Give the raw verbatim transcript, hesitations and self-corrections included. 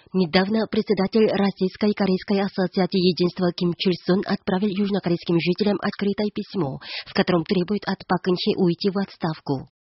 Недавно председатель Российской Корейской ассоциации единства Ким Чиль Сун отправил южнокорейским жителям открытое письмо, в котором требует от Пак Кын Хе уйти в отставку.